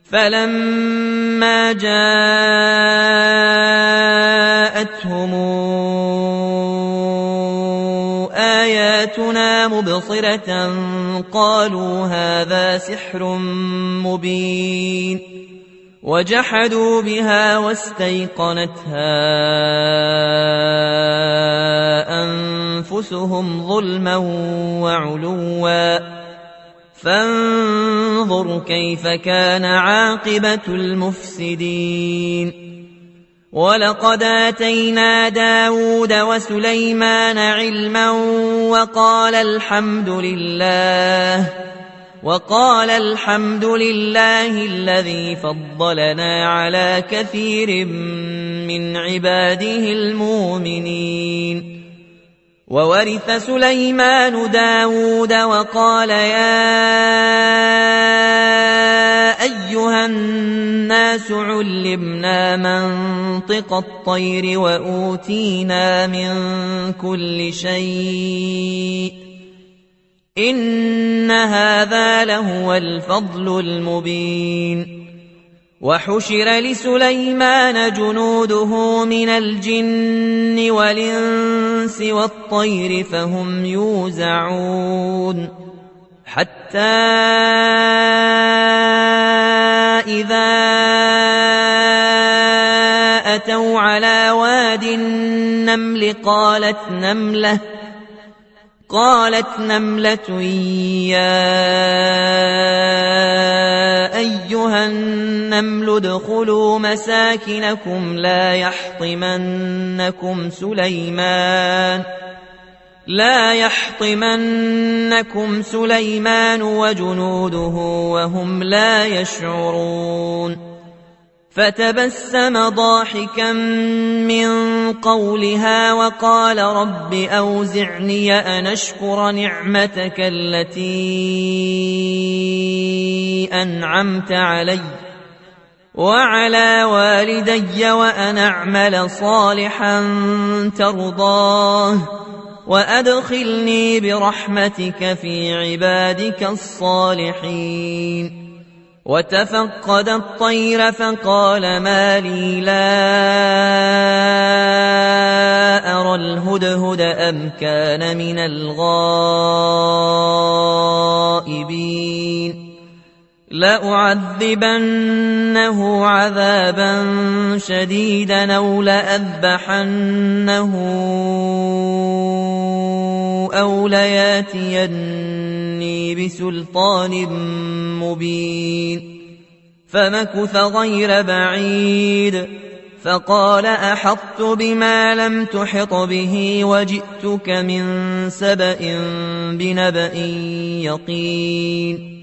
فلما جاءتهم آياتنا مبصرة قالوا هذا سحر مبين وجحدوا بها واستيقنتها أنفسهم ظلما وعلوا فانظر كيف كان عاقبة المفسدين ولقد آتينا داود وسليمان علما وقال الحمد لله الذي فضلنا على كثير من عباده المؤمنين وورث سليمان داود وقال يا أيها الناس علمنا منطق الطير وأوتينا من كل شيء إن هذا لهو الفضل المبين وحشر لسليمان جنوده من الجن والإنس والطير فهم يوزعون حتى إذا أتوا على واد النمل قالت نملة يا أيها النمل ادخلوا مساكنكم لا يحطمنكم سليمان وجنوده وهم لا يشعرون فتبسم ضاحكا من قولها وقال رب أوزعني أن أشكر نعمتك التي أنعمت علي وعلى والدي وأن أعمل صالحا ترضاه وأدخلني برحمتك في عبادك الصالحين وتفقد الطير فقال ما لي لا أرى الهدهد أم كان من الغائبين لأعذبنه عذابا شديدا أو لأذبحنه أو لياتيني بسلطان مبين فمكث غير بعيد فقال أحطت بما لم تحط به وجئتك من سبأ بنبأ يقين